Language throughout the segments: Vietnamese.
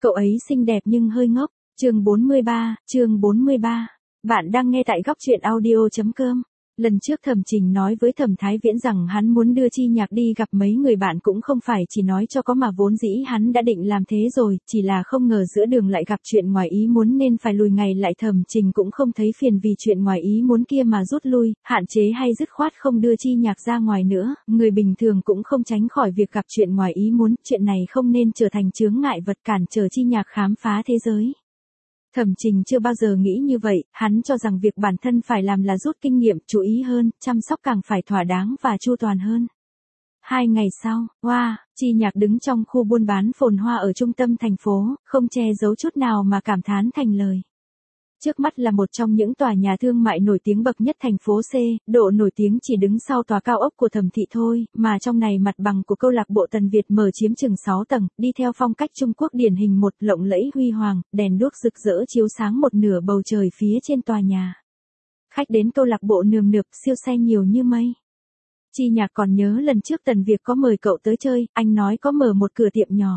Cậu ấy xinh đẹp nhưng hơi ngốc. Chương 43. Bạn đang nghe tại góc truyện audio.com. Lần trước Thẩm Trình nói với Thẩm Thái Viễn rằng hắn muốn đưa Chi Nhạc đi gặp mấy người bạn cũng không phải chỉ nói cho có mà vốn dĩ hắn đã định làm thế rồi, chỉ là không ngờ giữa đường lại gặp chuyện ngoài ý muốn nên phải lùi ngày lại. Thẩm Trình cũng không thấy phiền vì chuyện ngoài ý muốn kia mà rút lui, hạn chế hay dứt khoát không đưa Chi Nhạc ra ngoài nữa, người bình thường cũng không tránh khỏi việc gặp chuyện ngoài ý muốn, chuyện này không nên trở thành chướng ngại vật cản trở Chi Nhạc khám phá thế giới. Thẩm Trình chưa bao giờ nghĩ như vậy, hắn cho rằng việc bản thân phải làm là rút kinh nghiệm, chú ý hơn, chăm sóc càng phải thỏa đáng và chu toàn hơn. 2 ngày sau, Chi Nhạc đứng trong khu buôn bán phồn hoa ở trung tâm thành phố, không che giấu chút nào mà cảm thán thành lời. Trước mắt là một trong những tòa nhà thương mại nổi tiếng bậc nhất thành phố C, độ nổi tiếng chỉ đứng sau tòa cao ốc của Thẩm thị thôi, mà trong này mặt bằng của câu lạc bộ Tần Việt mở chiếm chừng 6 tầng, đi theo phong cách Trung Quốc điển hình, một lộng lẫy huy hoàng, đèn đuốc rực rỡ chiếu sáng một nửa bầu trời phía trên tòa nhà. Khách đến câu lạc bộ nườm nượp, siêu xe nhiều như mây. Chi Nhạc còn nhớ lần trước Tần Việt có mời cậu tới chơi, anh nói có mở một cửa tiệm nhỏ.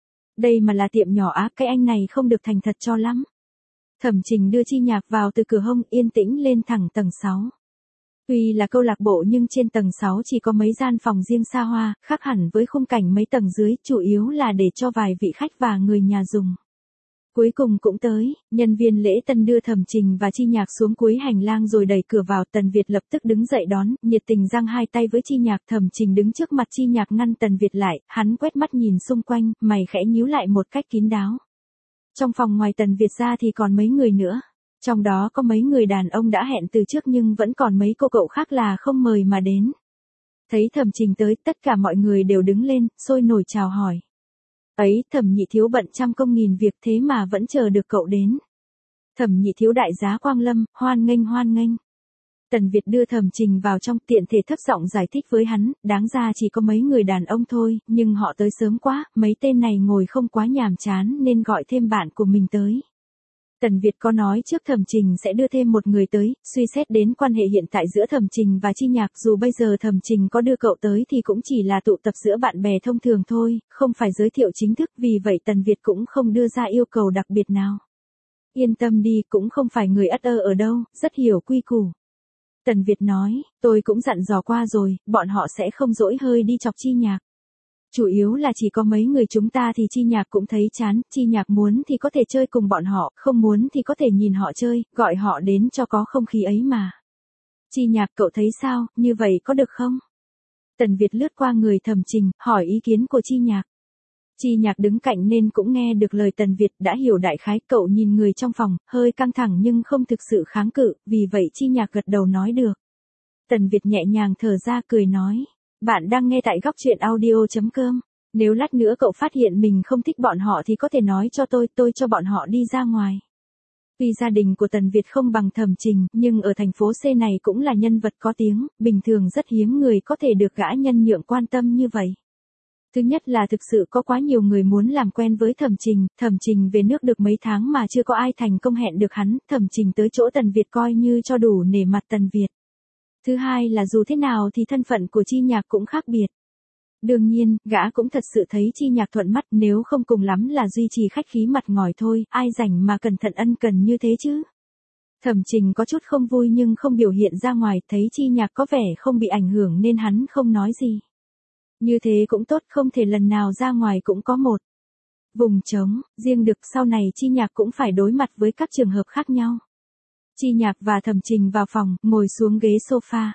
Đây mà là tiệm nhỏ á, cái anh này không được thành thật cho lắm. Thẩm Trình đưa Chi Nhạc vào từ cửa hông, yên tĩnh lên thẳng tầng 6. Tuy là câu lạc bộ nhưng trên tầng 6 chỉ có mấy gian phòng riêng xa hoa, khác hẳn với khung cảnh mấy tầng dưới, chủ yếu là để cho vài vị khách và người nhà dùng. Cuối cùng cũng tới, nhân viên lễ tân đưa Thẩm Trình và Chi Nhạc xuống cuối hành lang rồi đẩy cửa vào. Tần Việt lập tức đứng dậy đón, nhiệt tình giang hai tay với Chi Nhạc. Thẩm Trình đứng trước mặt Chi Nhạc ngăn Tần Việt lại, hắn quét mắt nhìn xung quanh, mày khẽ nhíu lại một cách kín đáo. Trong phòng ngoài Tần Việt ra thì còn mấy người nữa. Trong đó có mấy người đàn ông đã hẹn từ trước nhưng vẫn còn mấy cô cậu khác là không mời mà đến. Thấy Thẩm Trình tới, tất cả mọi người đều đứng lên, sôi nổi chào hỏi. Ấy, Thẩm nhị thiếu bận trăm công nghìn việc thế mà vẫn chờ được cậu đến. Thẩm nhị thiếu đại giá quang lâm, hoan nghênh. Tần Việt đưa Thẩm Trình vào trong, tiện thể thấp giọng giải thích với hắn, đáng ra chỉ có mấy người đàn ông thôi, nhưng họ tới sớm quá, mấy tên này ngồi không quá nhàm chán nên gọi thêm bạn của mình tới. Tần Việt có nói trước Thẩm Trình sẽ đưa thêm một người tới, suy xét đến quan hệ hiện tại giữa Thẩm Trình và Chi Nhạc, dù bây giờ Thẩm Trình có đưa cậu tới thì cũng chỉ là tụ tập giữa bạn bè thông thường thôi, không phải giới thiệu chính thức, vì vậy Tần Việt cũng không đưa ra yêu cầu đặc biệt nào. Yên tâm đi, cũng không phải người ất ơ ở đâu, rất hiểu quy củ. Tần Việt nói, tôi cũng dặn dò qua rồi, bọn họ sẽ không dỗi hơi đi chọc Chi Nhạc. Chủ yếu là chỉ có mấy người chúng ta thì Chi Nhạc cũng thấy chán, Chi Nhạc muốn thì có thể chơi cùng bọn họ, không muốn thì có thể nhìn họ chơi, gọi họ đến cho có không khí ấy mà. Chi Nhạc cậu thấy sao, như vậy có được không? Tần Việt lướt qua người Thẩm Trình, hỏi ý kiến của Chi Nhạc. Chi Nhạc đứng cạnh nên cũng nghe được lời Tần Việt, đã hiểu đại khái. Cậu nhìn người trong phòng, hơi căng thẳng nhưng không thực sự kháng cự, vì vậy Chi Nhạc gật đầu nói được. Tần Việt nhẹ nhàng thở ra cười nói, bạn đang nghe tại góc truyện audio.com. Nếu lát nữa cậu phát hiện mình không thích bọn họ thì có thể nói cho tôi cho bọn họ đi ra ngoài. Tuy gia đình của Tần Việt không bằng Thẩm Trình, nhưng ở thành phố C này cũng là nhân vật có tiếng, bình thường rất hiếm người có thể được gã nhân nhượng quan tâm như vậy. Thứ nhất là thực sự có quá nhiều người muốn làm quen với Thẩm Trình về nước được mấy tháng mà chưa có ai thành công hẹn được hắn, Thẩm Trình tới chỗ Tần Việt coi như cho đủ nể mặt Tần Việt. Thứ hai là dù thế nào thì thân phận của Chi Nhạc cũng khác biệt. Đương nhiên, gã cũng thật sự thấy Chi Nhạc thuận mắt, nếu không cùng lắm là duy trì khách khí mặt ngòi thôi, ai rảnh mà cẩn thận ân cần như thế chứ. Thẩm Trình có chút không vui nhưng không biểu hiện ra ngoài, thấy Chi Nhạc có vẻ không bị ảnh hưởng nên hắn không nói gì. Như thế cũng tốt, không thể lần nào ra ngoài cũng có một vùng trống riêng được, sau này Chi Nhạc cũng phải đối mặt với các trường hợp khác nhau. Chi Nhạc và Thẩm Trình vào phòng, ngồi xuống ghế sofa.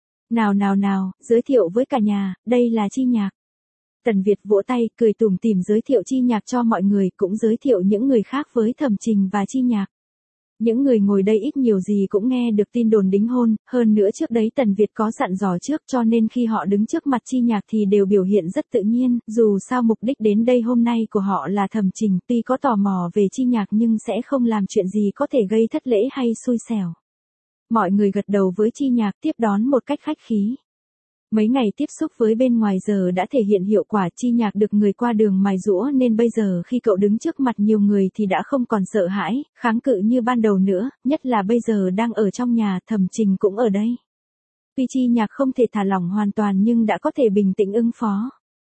Nào, giới thiệu với cả nhà, đây là Chi Nhạc. Tần Việt vỗ tay, cười tủm tỉm giới thiệu Chi Nhạc cho mọi người, cũng giới thiệu những người khác với Thẩm Trình và Chi Nhạc. Những người ngồi đây ít nhiều gì cũng nghe được tin đồn đính hôn, hơn nữa trước đấy Tần Việt có dặn dò trước cho nên khi họ đứng trước mặt Chi Nhạc thì đều biểu hiện rất tự nhiên, dù sao mục đích đến đây hôm nay của họ là Thẩm Trình, tuy có tò mò về Chi Nhạc nhưng sẽ không làm chuyện gì có thể gây thất lễ hay xui xẻo. Mọi người gật đầu với Chi Nhạc, tiếp đón một cách khách khí. Mấy ngày tiếp xúc với bên ngoài giờ đã thể hiện hiệu quả, Chi Nhạc được người qua đường mài giũa nên bây giờ khi cậu đứng trước mặt nhiều người thì đã không còn sợ hãi, kháng cự như ban đầu nữa, nhất là bây giờ đang ở trong nhà, Thẩm Trình cũng ở đây. Tuy Chi Nhạc không thể thả lỏng hoàn toàn nhưng đã có thể bình tĩnh ứng phó.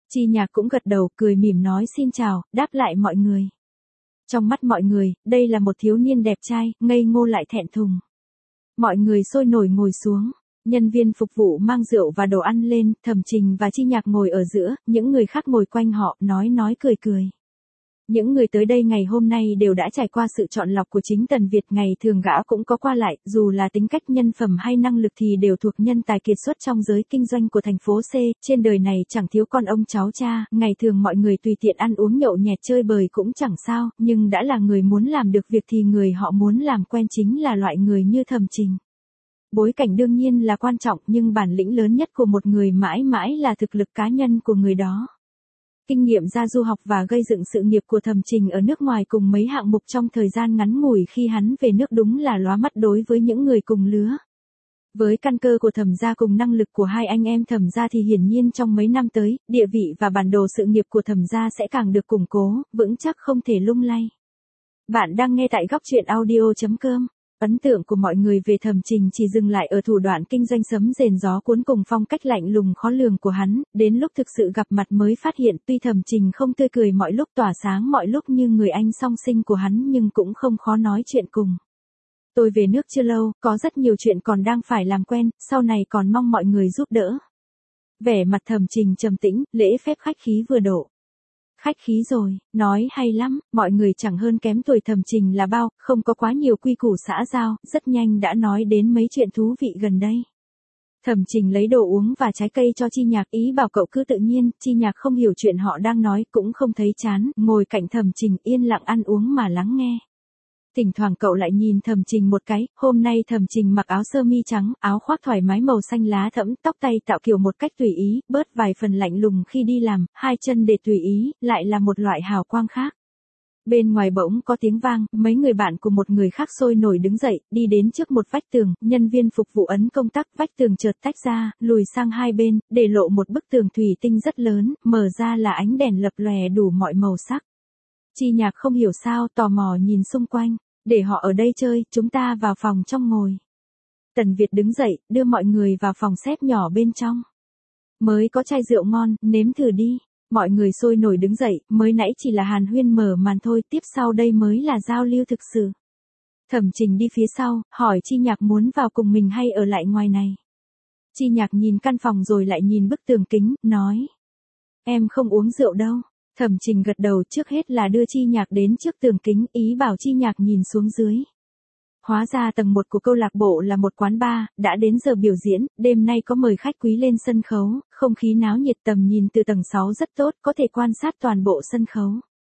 Chi Nhạc cũng gật đầu, cười mỉm nói xin chào, đáp lại mọi người. Trong mắt mọi người, đây là một thiếu niên đẹp trai, ngây ngô lại thẹn thùng. Mọi người sôi nổi ngồi xuống. Nhân viên phục vụ mang rượu và đồ ăn lên, Thẩm Trình và Chi Nhạc ngồi ở giữa, những người khác ngồi quanh họ, nói cười cười. Những người tới đây ngày hôm nay đều đã trải qua sự chọn lọc của chính Tần Việt, ngày thường gã cũng có qua lại, dù là tính cách, nhân phẩm hay năng lực thì đều thuộc nhân tài kiệt xuất trong giới kinh doanh của thành phố C, trên đời này chẳng thiếu con ông cháu cha, ngày thường mọi người tùy tiện ăn uống nhậu nhẹt chơi bời cũng chẳng sao, nhưng đã là người muốn làm được việc thì người họ muốn làm quen chính là loại người như Thẩm Trình. Bối cảnh đương nhiên là quan trọng, nhưng bản lĩnh lớn nhất của một người mãi mãi là thực lực cá nhân của người đó. Kinh nghiệm ra du học và gây dựng sự nghiệp của Thẩm Trình ở nước ngoài cùng mấy hạng mục trong thời gian ngắn ngủi khi hắn về nước đúng là lóa mắt đối với những người cùng lứa. Với căn cơ của Thẩm gia cùng năng lực của hai anh em Thẩm gia thì hiển nhiên trong mấy năm tới, địa vị và bản đồ sự nghiệp của Thẩm gia sẽ càng được củng cố, vững chắc không thể lung lay. Bạn đang nghe tại góc truyện audio.com. Ấn tượng của mọi người về Thẩm Trình chỉ dừng lại ở thủ đoạn kinh doanh sấm rền gió cuốn cùng phong cách lạnh lùng khó lường của hắn, đến lúc thực sự gặp mặt mới phát hiện tuy Thẩm Trình không tươi cười mọi lúc tỏa sáng mọi lúc như người anh song sinh của hắn nhưng cũng không khó nói chuyện cùng. Tôi về nước chưa lâu, có rất nhiều chuyện còn đang phải làm quen, sau này còn mong mọi người giúp đỡ. Vẻ mặt Thẩm Trình trầm tĩnh, lễ phép khách khí vừa độ. Khách khí rồi, nói hay lắm, mọi người chẳng hơn kém tuổi Thẩm Trình là bao, không có quá nhiều quy củ xã giao, rất nhanh đã nói đến mấy chuyện thú vị gần đây. Thẩm Trình lấy đồ uống và trái cây cho Chi Nhạc, ý bảo cậu cứ tự nhiên, Chi Nhạc không hiểu chuyện họ đang nói cũng không thấy chán, ngồi cạnh Thẩm Trình yên lặng ăn uống mà lắng nghe. Thỉnh thoảng cậu lại nhìn Thẩm Trình một cái, hôm nay Thẩm Trình mặc áo sơ mi trắng, áo khoác thoải mái màu xanh lá thẫm, tóc tay tạo kiểu một cách tùy ý, bớt vài phần lạnh lùng khi đi làm, hai chân để tùy ý, lại là một loại hào quang khác. Bên ngoài bỗng có tiếng vang, mấy người bạn của một người khác sôi nổi đứng dậy, đi đến trước một vách tường, nhân viên phục vụ ấn công tắc, vách tường chợt tách ra, lùi sang hai bên, để lộ một bức tường thủy tinh rất lớn, mở ra là ánh đèn lập lòe đủ mọi màu sắc. Chi Nhạc không hiểu sao, tò mò nhìn xung quanh. Để họ ở đây chơi, chúng ta vào phòng trong ngồi. Tần Việt đứng dậy, đưa mọi người vào phòng xếp nhỏ bên trong. Mới có chai rượu ngon, nếm thử đi. Mọi người sôi nổi đứng dậy, mới nãy chỉ là hàn huyên mở màn thôi, tiếp sau đây mới là giao lưu thực sự. Thẩm Trình đi phía sau, hỏi Chi Nhạc muốn vào cùng mình hay ở lại ngoài này. Chi Nhạc nhìn căn phòng rồi lại nhìn bức tường kính, nói. Em không uống rượu đâu. Thẩm Trình gật đầu, trước hết là đưa Chi Nhạc đến trước tường kính, ý bảo Chi Nhạc nhìn xuống dưới. Hóa ra tầng 1 của câu lạc bộ là một quán bar, đã đến giờ biểu diễn, đêm nay có mời khách quý lên sân khấu, không khí náo nhiệt, tầm nhìn từ tầng 6 rất tốt, có thể quan sát toàn bộ sân khấu.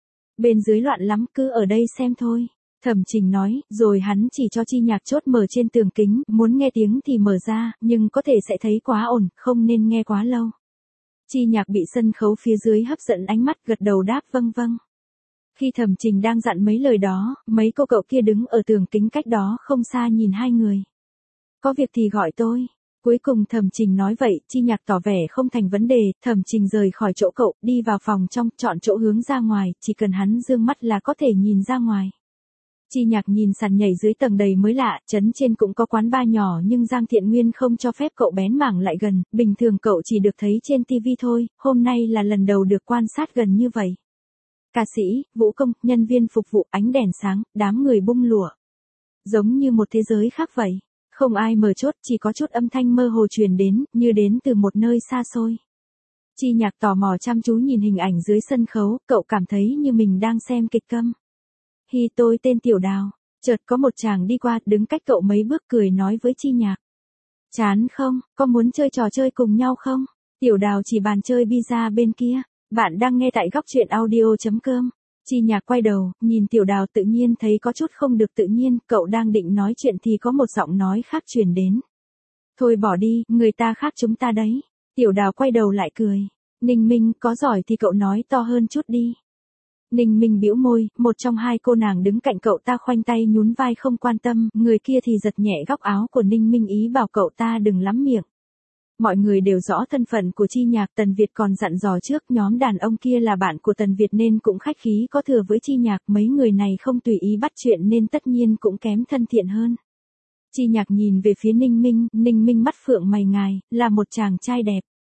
Bên dưới loạn lắm, cứ ở đây xem thôi. Thẩm Trình nói, rồi hắn chỉ cho Chi Nhạc chốt mở trên tường kính, muốn nghe tiếng thì mở ra, nhưng có thể sẽ thấy quá ồn, không nên nghe quá lâu. Chi Nhạc bị sân khấu phía dưới hấp dẫn ánh mắt, gật đầu đáp vâng vâng. Khi Thẩm Trình đang dặn mấy lời đó, mấy cô cậu kia đứng ở tường kính cách đó không xa nhìn hai người. Có việc thì gọi tôi. Cuối cùng Thẩm Trình nói vậy, Chi Nhạc tỏ vẻ không thành vấn đề, Thẩm Trình rời khỏi chỗ cậu, đi vào phòng trong, chọn chỗ hướng ra ngoài, chỉ cần hắn dương mắt là có thể nhìn ra ngoài. Chi Nhạc nhìn sàn nhảy dưới tầng đầy mới lạ, trấn trên cũng có quán bar nhỏ nhưng Giang Thiện Nguyên không cho phép cậu bén mảng lại gần, bình thường cậu chỉ được thấy trên TV thôi, hôm nay là lần đầu được quan sát gần như vậy. Ca sĩ, vũ công, nhân viên phục vụ, ánh đèn sáng, đám người bung lụa. Giống như một thế giới khác vậy. Không ai mở chốt, chỉ có chút âm thanh mơ hồ truyền đến, như đến từ một nơi xa xôi. Chi Nhạc tò mò chăm chú nhìn hình ảnh dưới sân khấu, cậu cảm thấy như mình đang xem kịch câm. Hi, tôi tên Tiểu Đào. Chợt có một chàng đi qua, đứng cách cậu mấy bước cười nói với Chi Nhạc. Chán không, có muốn chơi trò chơi cùng nhau không? Tiểu Đào chỉ bàn chơi pizza bên kia. Bạn đang nghe tại góc truyện audio.com. Chi Nhạc quay đầu, nhìn Tiểu Đào tự nhiên thấy có chút không được tự nhiên, cậu đang định nói chuyện thì có một giọng nói khác truyền đến. Thôi bỏ đi, người ta khác chúng ta đấy. Tiểu Đào quay đầu lại cười. Ninh Minh, có giỏi thì cậu nói to hơn chút đi. Ninh Minh bĩu môi, một trong hai cô nàng đứng cạnh cậu ta khoanh tay nhún vai không quan tâm, người kia thì giật nhẹ góc áo của Ninh Minh ý bảo cậu ta đừng lắm miệng. Mọi người đều rõ thân phận của Chi Nhạc, Tần Việt còn dặn dò trước nhóm đàn ông kia là bạn của Tần Việt nên cũng khách khí có thừa với Chi Nhạc, mấy người này không tùy ý bắt chuyện nên tất nhiên cũng kém thân thiện hơn. Chi Nhạc nhìn về phía Ninh Minh mắt phượng mày ngài, là một chàng trai đẹp.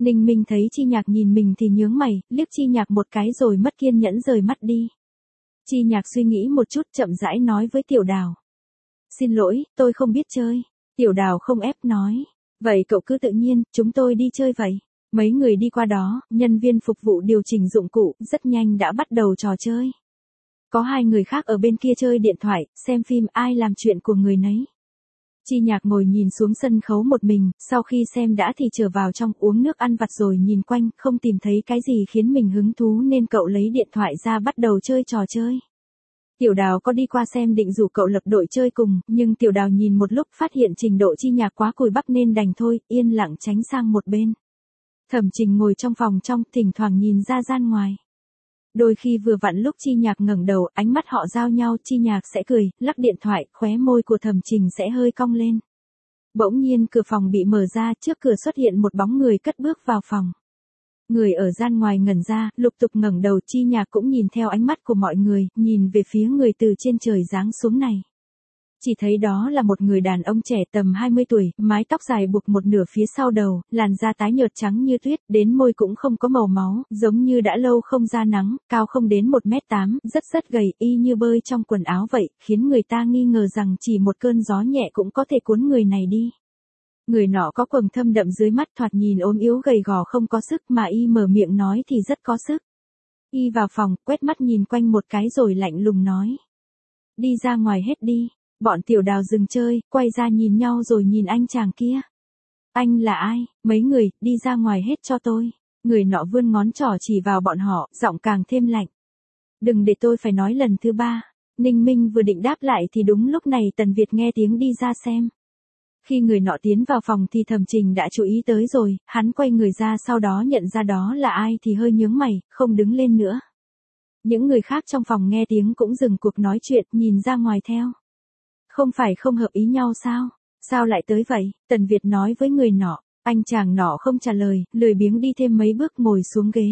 Ninh Minh thấy Chi Nhạc nhìn mình thì nhướng mày, liếc Chi Nhạc một cái rồi mất kiên nhẫn rời mắt đi. Chi Nhạc suy nghĩ một chút chậm rãi nói với Tiểu Đào. Xin lỗi, tôi không biết chơi. Tiểu Đào không ép nói. Vậy cậu cứ tự nhiên, chúng tôi đi chơi vậy. Mấy người đi qua đó, nhân viên phục vụ điều chỉnh dụng cụ, rất nhanh đã bắt đầu trò chơi. Có 2 người khác ở bên kia chơi điện thoại, xem phim ai làm chuyện của người nấy. Chi Nhạc ngồi nhìn xuống sân khấu một mình, sau khi xem đã thì trở vào trong uống nước ăn vặt rồi nhìn quanh, không tìm thấy cái gì khiến mình hứng thú nên cậu lấy điện thoại ra bắt đầu chơi trò chơi. Tiểu Đào có đi qua xem định rủ cậu lập đội chơi cùng, nhưng Tiểu Đào nhìn một lúc phát hiện trình độ Chi Nhạc quá cùi bắp nên đành thôi, yên lặng tránh sang một bên. Thẩm Trình ngồi trong phòng trong, thỉnh thoảng nhìn ra gian ngoài. Đôi khi vừa vặn lúc Chi Nhạc ngẩng đầu, ánh mắt họ giao nhau, Chi Nhạc sẽ cười, lắc điện thoại, khóe môi của Thẩm Trình sẽ hơi cong lên. Bỗng nhiên cửa phòng bị mở ra, trước cửa xuất hiện một bóng người cất bước vào phòng. Người ở gian ngoài ngẩn ra, lục tục ngẩng đầu, Chi Nhạc cũng nhìn theo ánh mắt của mọi người, nhìn về phía người từ trên trời giáng xuống này. Chỉ thấy đó là một người đàn ông trẻ tầm 20 tuổi, mái tóc dài buộc một nửa phía sau đầu, làn da tái nhợt trắng như tuyết, đến môi cũng không có màu máu, giống như đã lâu không ra nắng, cao không đến 1m8, rất gầy, y như bơi trong quần áo vậy, khiến người ta nghi ngờ rằng chỉ một cơn gió nhẹ cũng có thể cuốn người này đi. Người nọ có quầng thâm đậm dưới mắt, thoạt nhìn ốm yếu gầy gò không có sức, mà y mở miệng nói thì rất có sức. Y vào phòng, quét mắt nhìn quanh một cái rồi lạnh lùng nói. Đi ra ngoài hết đi. Bọn Tiểu Đào dừng chơi, quay ra nhìn nhau rồi nhìn anh chàng kia. Anh là ai? Mấy người, đi ra ngoài hết cho tôi. Người nọ vươn ngón trỏ chỉ vào bọn họ, giọng càng thêm lạnh. Đừng để tôi phải nói lần thứ 3. Ninh Minh vừa định đáp lại thì đúng lúc này Tần Việt nghe tiếng đi ra xem. Khi người nọ tiến vào phòng thì Thẩm Trình đã chú ý tới rồi, hắn quay người ra sau đó nhận ra đó là ai thì hơi nhướng mày, không đứng lên nữa. Những người khác trong phòng nghe tiếng cũng dừng cuộc nói chuyện, nhìn ra ngoài theo. Không phải không hợp ý nhau sao? Sao lại tới vậy? Tần Việt nói với người nọ. Anh chàng nọ không trả lời, lười biếng đi thêm mấy bước ngồi xuống ghế.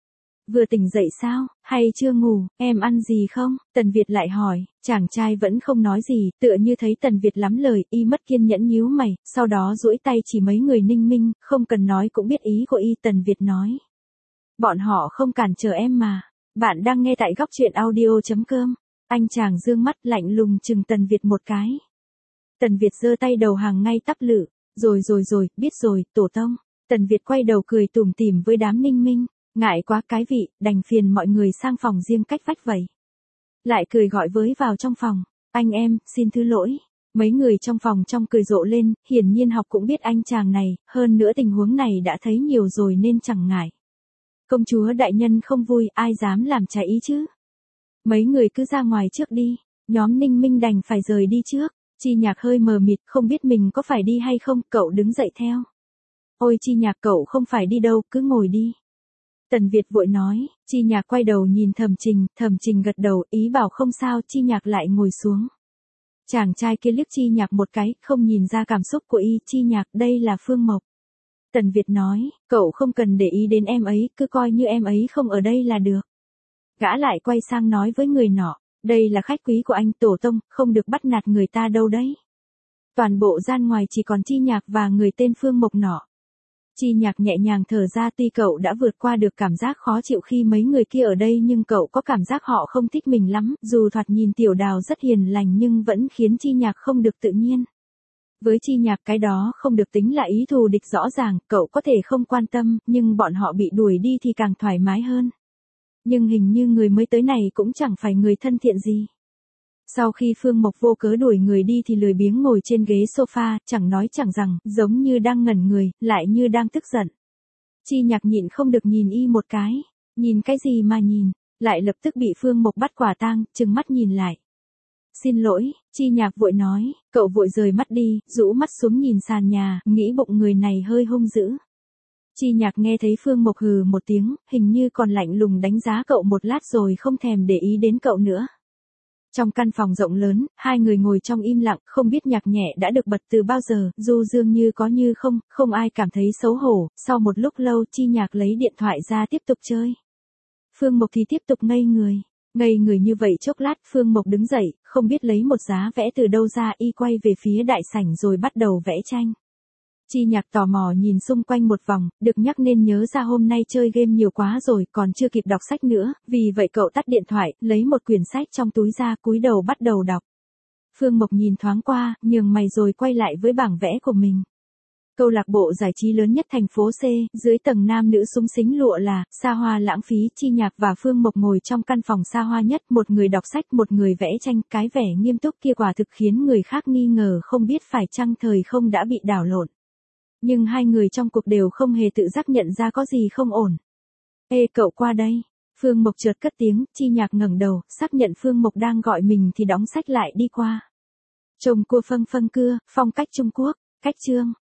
Vừa tỉnh dậy sao? Hay chưa ngủ? Em ăn gì không? Tần Việt lại hỏi. Chàng trai vẫn không nói gì, tựa như thấy Tần Việt lắm lời, y mất kiên nhẫn nhíu mày, sau đó duỗi tay chỉ mấy người Ninh Minh, không cần nói cũng biết ý của y. Tần Việt nói. Bọn họ không cản trở em mà. Bạn đang nghe tại góc truyện audio.com. Anh chàng dương mắt lạnh lùng chừng Tần Việt một cái. Tần Việt giơ tay đầu hàng ngay tắp lự. Rồi, biết rồi, tổ tông. Tần Việt quay đầu cười tủm tỉm với đám Ninh Minh. Ngại quá cái vị, đành phiền mọi người sang phòng riêng cách vách vậy. Lại cười gọi với vào trong phòng. Anh em, xin thứ lỗi. Mấy người trong phòng trong cười rộ lên, hiển nhiên học cũng biết anh chàng này, hơn nữa tình huống này đã thấy nhiều rồi nên chẳng ngại. Công chúa đại nhân không vui, ai dám làm trái ý chứ? Mấy người cứ ra ngoài trước đi, nhóm Ninh Minh đành phải rời đi trước. Chi Nhạc hơi mờ mịt, không biết mình có phải đi hay không, cậu đứng dậy theo. Ôi Chi Nhạc, cậu không phải đi đâu, cứ ngồi đi. Tần Việt vội nói. Chi Nhạc quay đầu nhìn Thẩm Trình gật đầu, ý bảo không sao. Chi Nhạc lại ngồi xuống. Chàng trai kia liếc Chi Nhạc một cái, không nhìn ra cảm xúc của y. Chi Nhạc, đây là Phương Mộc. Tần Việt nói, cậu không cần để ý đến em ấy, cứ coi như em ấy không ở đây là được. Gã lại quay sang nói với người nọ, đây là khách quý của anh tổ tông, không được bắt nạt người ta đâu đấy. Toàn bộ gian ngoài chỉ còn Chi Nhạc và người tên Phương Mộc nọ. Chi Nhạc nhẹ nhàng thở ra, tuy cậu đã vượt qua được cảm giác khó chịu khi mấy người kia ở đây nhưng cậu có cảm giác họ không thích mình lắm, dù thoạt nhìn Tiểu Đào rất hiền lành nhưng vẫn khiến Chi Nhạc không được tự nhiên. Với Chi Nhạc cái đó không được tính là ý thù địch rõ ràng, cậu có thể không quan tâm, nhưng bọn họ bị đuổi đi thì càng thoải mái hơn. Nhưng hình như người mới tới này cũng chẳng phải người thân thiện gì. Sau khi Phương Mộc vô cớ đuổi người đi thì lười biếng ngồi trên ghế sofa, chẳng nói chẳng rằng, giống như đang ngẩn người, lại như đang tức giận. Chi Nhạc nhịn không được nhìn y một cái. Nhìn cái gì mà nhìn, lại lập tức bị Phương Mộc bắt quả tang, trừng mắt nhìn lại. Xin lỗi, Chi Nhạc vội nói, cậu vội rời mắt đi, rũ mắt xuống nhìn sàn nhà, nghĩ bụng người này hơi hung dữ. Chi Nhạc nghe thấy Phương Mộc hừ một tiếng, hình như còn lạnh lùng đánh giá cậu một lát rồi không thèm để ý đến cậu nữa. Trong căn phòng rộng lớn, hai người ngồi trong im lặng, không biết nhạc nhẹ đã được bật từ bao giờ, du dương như có như không, không ai cảm thấy xấu hổ. Sau một lúc lâu Chi Nhạc lấy điện thoại ra tiếp tục chơi. Phương Mộc thì tiếp tục ngây người. Ngây người như vậy chốc lát, Phương Mộc đứng dậy, không biết lấy một giá vẽ từ đâu ra, y quay về phía đại sảnh rồi bắt đầu vẽ tranh. Chi Nhạc tò mò nhìn xung quanh một vòng, được nhắc nên nhớ ra hôm nay chơi game nhiều quá rồi, còn chưa kịp đọc sách nữa, vì vậy cậu tắt điện thoại, lấy một quyển sách trong túi ra, cúi đầu bắt đầu đọc. Phương Mộc nhìn thoáng qua, nhướng mày rồi quay lại với bảng vẽ của mình. Câu lạc bộ giải trí lớn nhất thành phố C, dưới tầng nam nữ súng xính lụa là, xa hoa lãng phí. Chi Nhạc và Phương Mộc ngồi trong căn phòng xa hoa nhất, một người đọc sách, một người vẽ tranh, cái vẻ nghiêm túc kia quả thực khiến người khác nghi ngờ không biết phải chăng thời không đã bị đảo lộn. Nhưng hai người trong cuộc đều không hề tự giác nhận ra có gì không ổn. Ê cậu qua đây. Phương Mộc chợt cất tiếng, Chi Nhạc ngẩng đầu, xác nhận Phương Mộc đang gọi mình thì đóng sách lại đi qua. Trông cua phâng phâng cưa, phong cách Trung Quốc, cách chương.